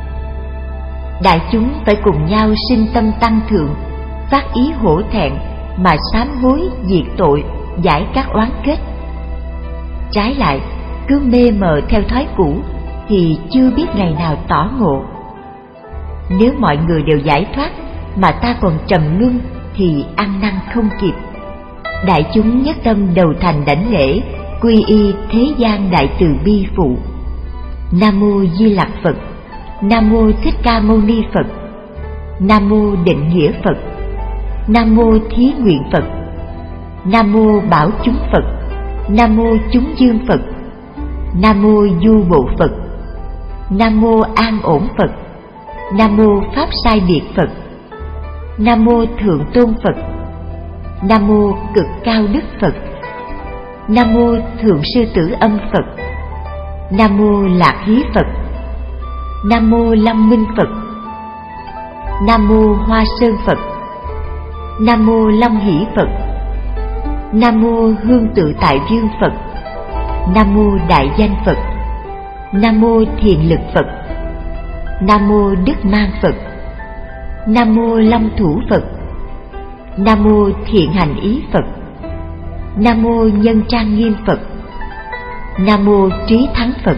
Đại chúng phải cùng nhau sinh tâm tăng thượng, phát ý hổ thẹn mà sám hối diệt tội, giải các oán kết. Trái lại, cứ mê mờ theo thói cũ thì chưa biết ngày nào tỏ ngộ. Nếu mọi người đều giải thoát mà ta còn trầm luân thì ăn năn không kịp. Đại chúng nhất tâm đầu thành đảnh lễ, quy y thế gian đại từ bi phụ. Nam mô Di Lặc Phật, Nam mô Thích Ca Mâu Ni Phật, Nam mô Định Nghĩa Phật, Nam mô Thí Nguyện Phật, Nam mô Bảo Chúng Phật, Nam mô Chúng Dương Phật, Nam mô Du Bộ Phật, Nam mô An Ổn Phật, Nam mô Pháp Sai Biệt Phật, Nam mô Thượng Tôn Phật, Nam mô Cực Cao Đức Phật, Nam mô Thượng Sư Tử Âm Phật, Nam mô Lạc Hí Phật, Nam mô Lâm Minh Phật, Nam mô Hoa Sơn Phật, Nam mô Long Hỷ Phật, Nam mô Hương Tự Tại Dương Phật, Nam mô Đại Danh Phật, Nam mô Thiền Lực Phật, Nam mô Đức Mang Phật, Nam mô Long Thủ Phật, Nam mô Thiện Hành Ý Phật, Nam mô Nhân Trang Nghiêm Phật, Nam mô Trí Thắng Phật,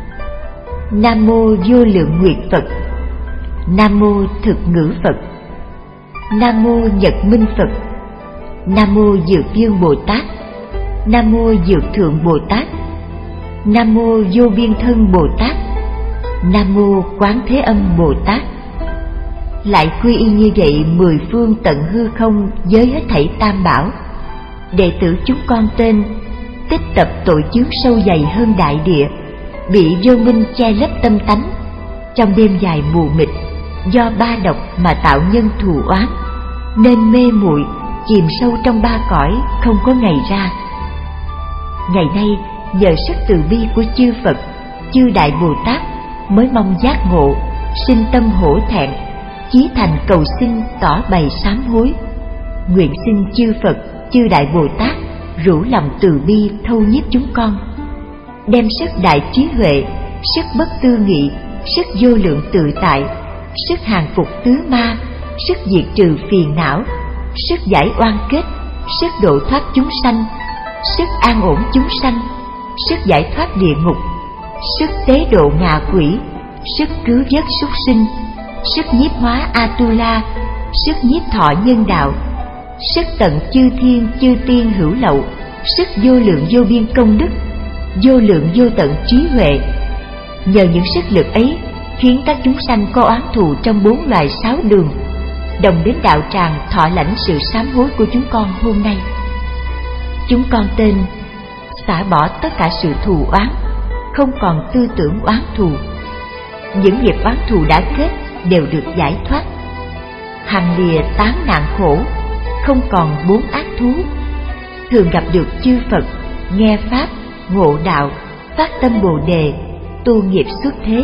Nam mô Vô Lượng Nguyệt Phật, Nam mô Thực Ngữ Phật, Nam mô Nhật Minh Phật, Nam mô Dược Dương Bồ Tát, Nam mô Dược Thượng Bồ Tát, Nam mô Vô Biên Thân Bồ Tát, Nam mô Quán Thế Âm Bồ Tát. lại quy y như vậy mười phương tận hư không với hết thảy tam bảo. Đệ tử chúng con tên tích tập tội chướng sâu dày hơn đại địa, bị vô minh che lấp tâm tánh, trong đêm dài mù mịt do ba độc mà tạo nhân thù oán, nên mê muội chìm sâu trong ba cõi không có ngày ra. Ngày nay nhờ sức từ bi của chư Phật, chư Đại Bồ Tát mới mong giác ngộ, sinh tâm hổ thẹn, chí thành cầu xin tỏ bày sám hối. Nguyện xin chư Phật, chư Đại Bồ Tát rủ lòng từ bi thâu nhiếp chúng con, đem sức đại trí huệ, sức bất tư nghị, sức vô lượng tự tại, sức hàng phục tứ ma, sức diệt trừ phiền não, sức giải oan kết, sức độ thoát chúng sanh, sức an ổn chúng sanh, sức giải thoát địa ngục, sức tế độ ngạ quỷ, sức cứu vớt súc sinh, sức nhiếp hóa Atula, sức nhiếp thọ nhân đạo, sức tận chư thiên chư tiên hữu lậu, sức vô lượng vô biên công đức, vô lượng vô tận trí huệ. Nhờ những sức lực ấy khiến các chúng sanh có oán thù trong bốn loài sáu đường đồng đến đạo tràng thọ lãnh sự sám hối của chúng con hôm nay. Chúng con tên xả bỏ tất cả sự thù oán, không còn tư tưởng oán thù. Những nghiệp oán thù đã kết đều được giải thoát, hằng lìa tán nạn khổ, không còn bốn ác thú. Thường gặp được chư Phật, nghe pháp, ngộ đạo, phát tâm Bồ đề, tu nghiệp xuất thế.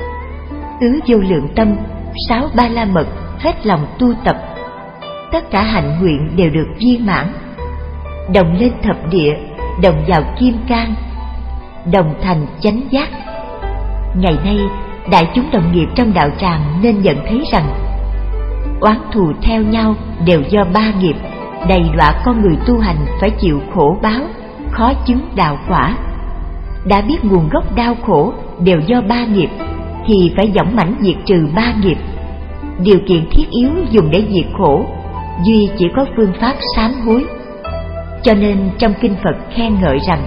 Tứ vô lượng tâm, sáu ba la mật hết lòng tu tập, tất cả hạnh nguyện đều được viên mãn, đồng lên thập địa, đồng vào kim cang, đồng thành chánh giác. Ngày nay đại chúng đồng nghiệp trong đạo tràng nên nhận thấy rằng oán thù theo nhau đều do ba nghiệp, đầy đọa con người tu hành phải chịu khổ báo, khó chứng đạo quả. Đã biết nguồn gốc đau khổ đều do ba nghiệp thì phải dõng mãnh diệt trừ ba nghiệp. Điều kiện thiết yếu dùng để diệt khổ duy chỉ có phương pháp sám hối. Cho nên trong kinh Phật khen ngợi rằng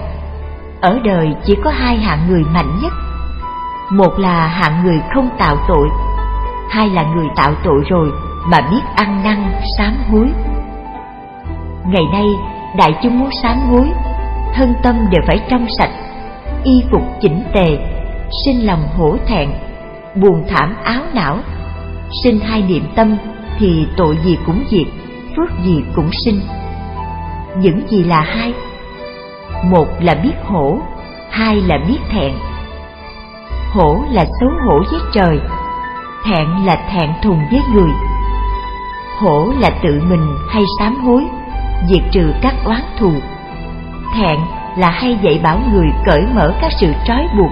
ở đời chỉ có hai hạng người mạnh nhất. Một là hạng người không tạo tội, hai là người tạo tội rồi mà biết ăn năn sám hối. Ngày nay đại chúng muốn sám hối, thân tâm đều phải trong sạch, y phục chỉnh tề, sinh lòng hổ thẹn, buồn thảm áo não. Sinh hai niệm tâm thì tội gì cũng diệt, phước gì cũng sinh. Những gì là hai? Một là biết hổ, hai là biết thẹn. Hổ là xấu hổ với trời, thẹn là thẹn thùng với người. Hổ là tự mình hay sám hối, diệt trừ các oán thù. Thẹn là hay dạy bảo người cởi mở các sự trói buộc.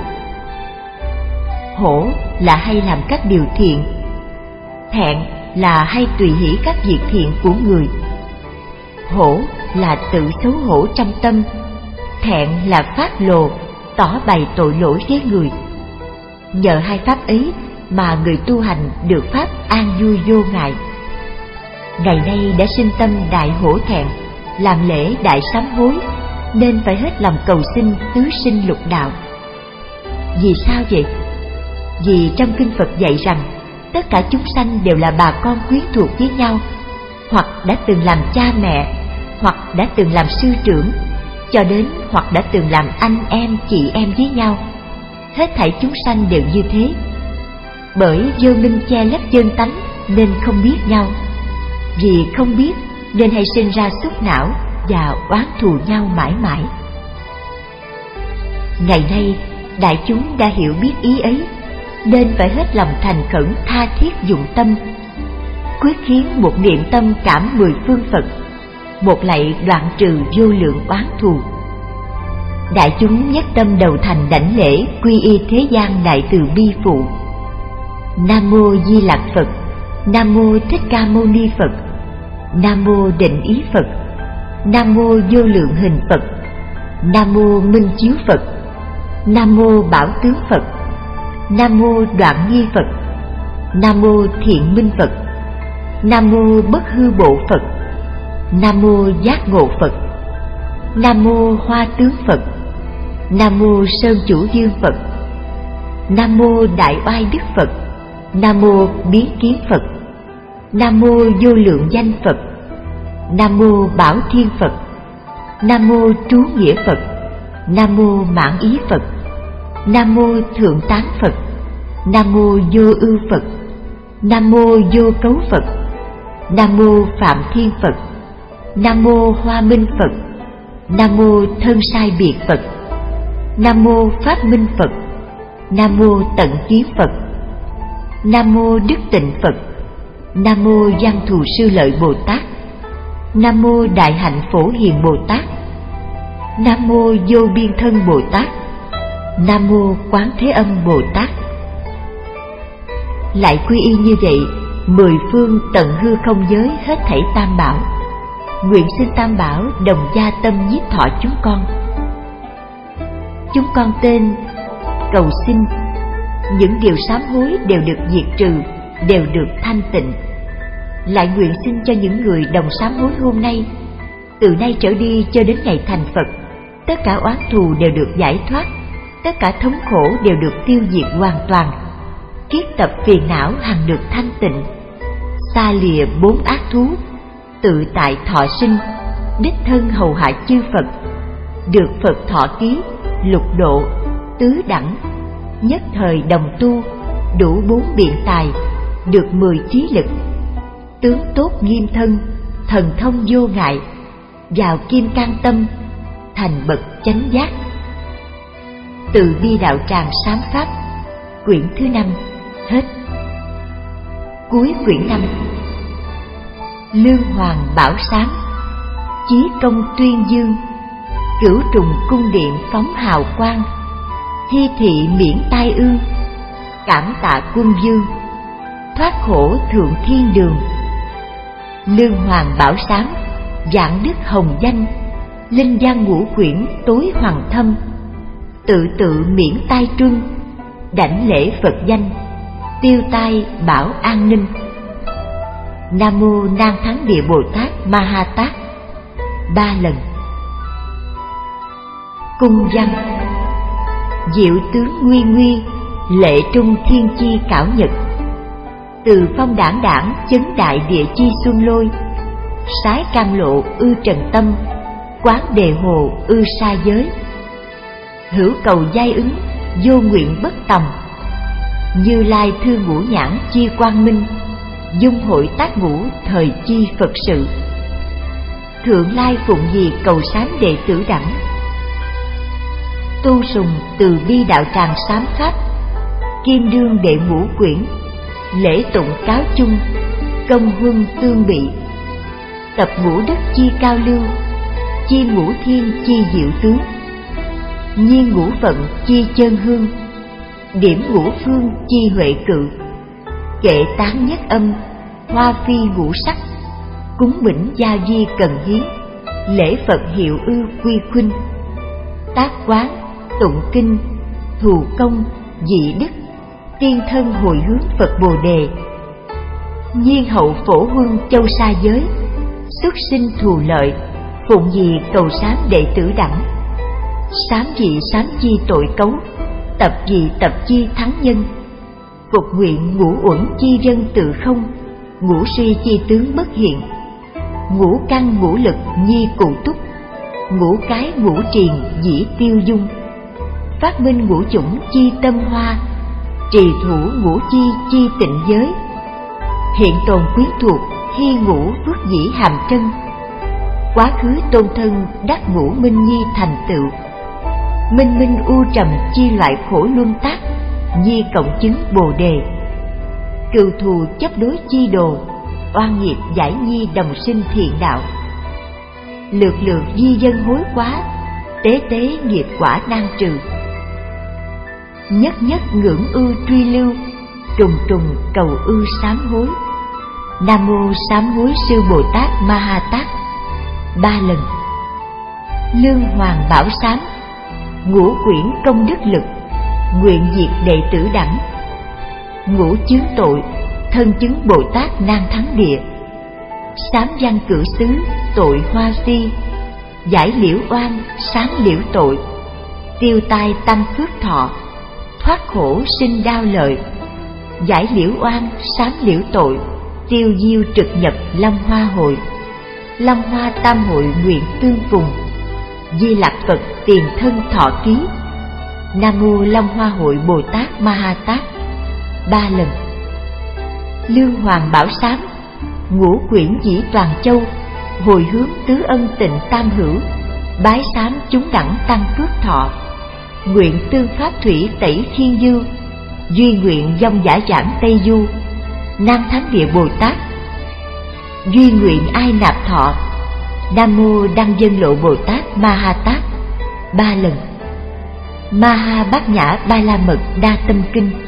Hổ là hay làm các điều thiện, thẹn là hay tùy hỷ các việc thiện của người. Hổ là tự xấu hổ trong tâm, thẹn là phát lộ, tỏ bày tội lỗi với người. Nhờ hai pháp ấy mà người tu hành được pháp an vui vô ngại. Ngày nay đã sinh tâm đại hổ thẹn, làm lễ đại sám hối, nên phải hết lòng cầu xin tứ sinh lục đạo. Vì sao vậy? Vì trong kinh Phật dạy rằng tất cả chúng sanh đều là bà con quyến thuộc với nhau, hoặc đã từng làm cha mẹ, hoặc đã từng làm sư trưởng, cho đến hoặc đã từng làm anh em chị em với nhau. Hết thảy chúng sanh đều như thế. Bởi vô minh che lấp chân tánh nên không biết nhau. Vì không biết nên hay sinh ra xúc não và oán thù nhau mãi mãi. Ngày nay đại chúng đã hiểu biết ý ấy, nên phải hết lòng thành khẩn tha thiết dụng tâm, quyết khiến một niệm tâm cảm mười phương Phật, một lạy đoạn trừ vô lượng oán thù. Đại chúng nhất tâm đầu thành đảnh lễ quy y thế gian đại từ bi phụ. Nam mô Di Lặc Phật, Nam mô Thích Ca Mâu Ni Phật, Nam mô Định Ý Phật, Nam mô Vô Lượng Hình Phật, Nam mô Minh Chiếu Phật, Nam mô Bảo Tướng Phật, Nam mô Đoạn Nghi Phật, Nam mô Thiện Minh Phật, Nam mô Bất Hư Bộ Phật, Nam mô Giác Ngộ Phật, Nam mô Hoa Tướng Phật, Nam mô Sơn Chủ Dương Phật, Nam mô Đại Oai Đức Phật, Nam mô Biến Kiến Phật, Nam mô vô lượng danh Phật. Nam mô Bảo Thiên Phật. Nam mô Trú Nghĩa Phật. Nam mô Mãn Ý Phật. Nam mô Thượng Tán Phật. Nam mô Vô Ưu Phật. Nam mô Vô Cấu Phật. Nam mô Phạm Thiên Phật. Nam mô Hoa Minh Phật. Nam mô Thân Sai Biệt Phật. Nam mô Pháp Minh Phật. Nam mô Tận Kiến Phật. Nam mô Đức Tịnh Phật. Nam mô Văn Thù Sư Lợi Bồ Tát. Nam mô Đại Hạnh Phổ Hiền Bồ Tát. Nam mô Vô Biên Thân Bồ Tát. Nam mô Quán Thế Âm Bồ Tát. Lại quy y như vậy, mười phương tận hư không giới hết thảy tam bảo. Nguyện xin tam bảo đồng gia tâm nhiếp thọ chúng con. Chúng con tên cầu xin những điều sám hối đều được diệt trừ, đều được thanh tịnh. Lại nguyện xin cho những người đồng sám hối hôm nay, từ nay trở đi cho đến ngày thành Phật, tất cả oán thù đều được giải thoát, tất cả thống khổ đều được tiêu diệt hoàn toàn, kiết tập phiền não hằng được thanh tịnh, xa lìa bốn ác thú, tự tại thọ sinh, đích thân hầu hạ chư Phật, được Phật thọ ký, lục độ, tứ đẳng, nhất thời đồng tu, đủ bốn biện tài, được mười chí lực, tướng tốt nghiêm thân, thần thông vô ngại, vào kim cang tâm, thành bậc chánh giác. Từ bi đạo tràng sám pháp, quyển thứ năm hết. Cuối quyển năm. Lương Hoàng Bảo Sám, chí công tuyên dương, cửu trùng cung điện phóng hào quang, thi thị miễn tai ương, cảm tạ quân vương, thoát khổ thượng thiên đường. Lương Hoàng Bảo Sám, vạn đức hồng danh, linh giang ngũ quyển tối hoàng thâm, tự tự miễn tai truân, đảnh lễ Phật danh, tiêu tai bảo an ninh. Nam mô Nan Thắng Địa Bồ Tát Ma Ha Tát ba lần. Cung văn. Diệu tướng nguy nguy, lệ trung thiên chi cảo nhật, từ phong đảng đảng chấn đại địa chi xuân lôi, sái cam lộ ư trần tâm, quán đề hồ ư sa giới. Hữu cầu giai ứng, vô nguyện bất tòng, Như Lai thư ngũ nhãn chi quang minh, dung hội tác ngũ thời chi Phật sự. Thượng Lai phụng gì cầu sám đệ tử đẳng, tu sùng từ bi đạo tràng sám pháp, kim đương đệ ngũ quyển, lễ tụng cáo chung, công huân tương bị. Tập ngũ đức chi cao lưu, chi ngũ thiên chi diệu tướng, nhiên ngũ phận chi chân hương, điểm ngũ phương chi huệ cự. Kệ tán nhất âm, hoa phi ngũ sắc, cúng bỉnh gia di cần hiến, lễ Phật hiệu ư quy khuynh. Tác quán, tụng kinh, thù công, dị đức, tiên thân hồi hướng Phật Bồ Đề. Nhiên hậu phổ huân châu sa giới, xuất sinh thù lợi, phụng gì cầu sám đệ tử đẳng. Sám gì sám chi tội cấu, tập gì tập chi thắng nhân. Phục nguyện ngũ uẩn chi dân tự không, ngũ suy chi tướng bất hiện. Ngũ căn ngũ lực nhi cụ túc, ngũ cái ngũ triền dĩ tiêu dung. Phát minh ngũ chủng chi tâm hoa, trì thủ ngũ chi chi tịnh giới. Hiện tồn quyến thuộc, hy ngũ phước dĩ hàm trân. Quá khứ tôn thân đắc ngũ minh nhi thành tựu. Minh minh u trầm chi loại khổ luân tác, nhi cộng chứng bồ đề. Cừu thù chấp đối chi đồ, oan nghiệp giải nhi đồng sinh thiện đạo. Lượt lượt di dân hối quá, tế tế nghiệp quả nan trừ. Nhất nhất ngưỡng ư truy lưu, trùng trùng cầu ư sám hối. Nam mô sám hối sư Bồ Tát Ma Ha Tát ba lần. Lương Hoàng Bảo Sám, ngũ quyển công đức lực, nguyện diệt đệ tử đẳng. Ngũ chướng tội, thân chứng Bồ Tát Nan Thắng Địa. Sám văn cử xứ, tội hoa si, giải liễu oan, sáng liễu tội. Tiêu tai tăng phước thọ, thoát khổ sinh đau lợi. Giải liễu oan, sám liễu tội, Tiêu diêu trực nhật Long Hoa hội, Long Hoa tam hội nguyện tương phùng, Di Lặc Phật tiền thân thọ ký, Nam mô Long Hoa hội Bồ Tát Ma Ha Tát ba lần. Lương Hoàng Bảo Sám, ngũ quyển dĩ toàn châu, hồi hướng tứ ân tịnh tam hữu, bái sám chúng đẳng tăng phước thọ, nguyện tương pháp thủy tẩy thiên dư, duy nguyện dông giả giảng Tây Du, Nam Thánh Địa Bồ Tát, duy nguyện ai nạp thọ, Nam mô Đăng Dân Lộ Bồ Tát Ma Ha Tát ba lần. Ma Ha Bát Nhã Ba La Mật Đa Tâm Kinh.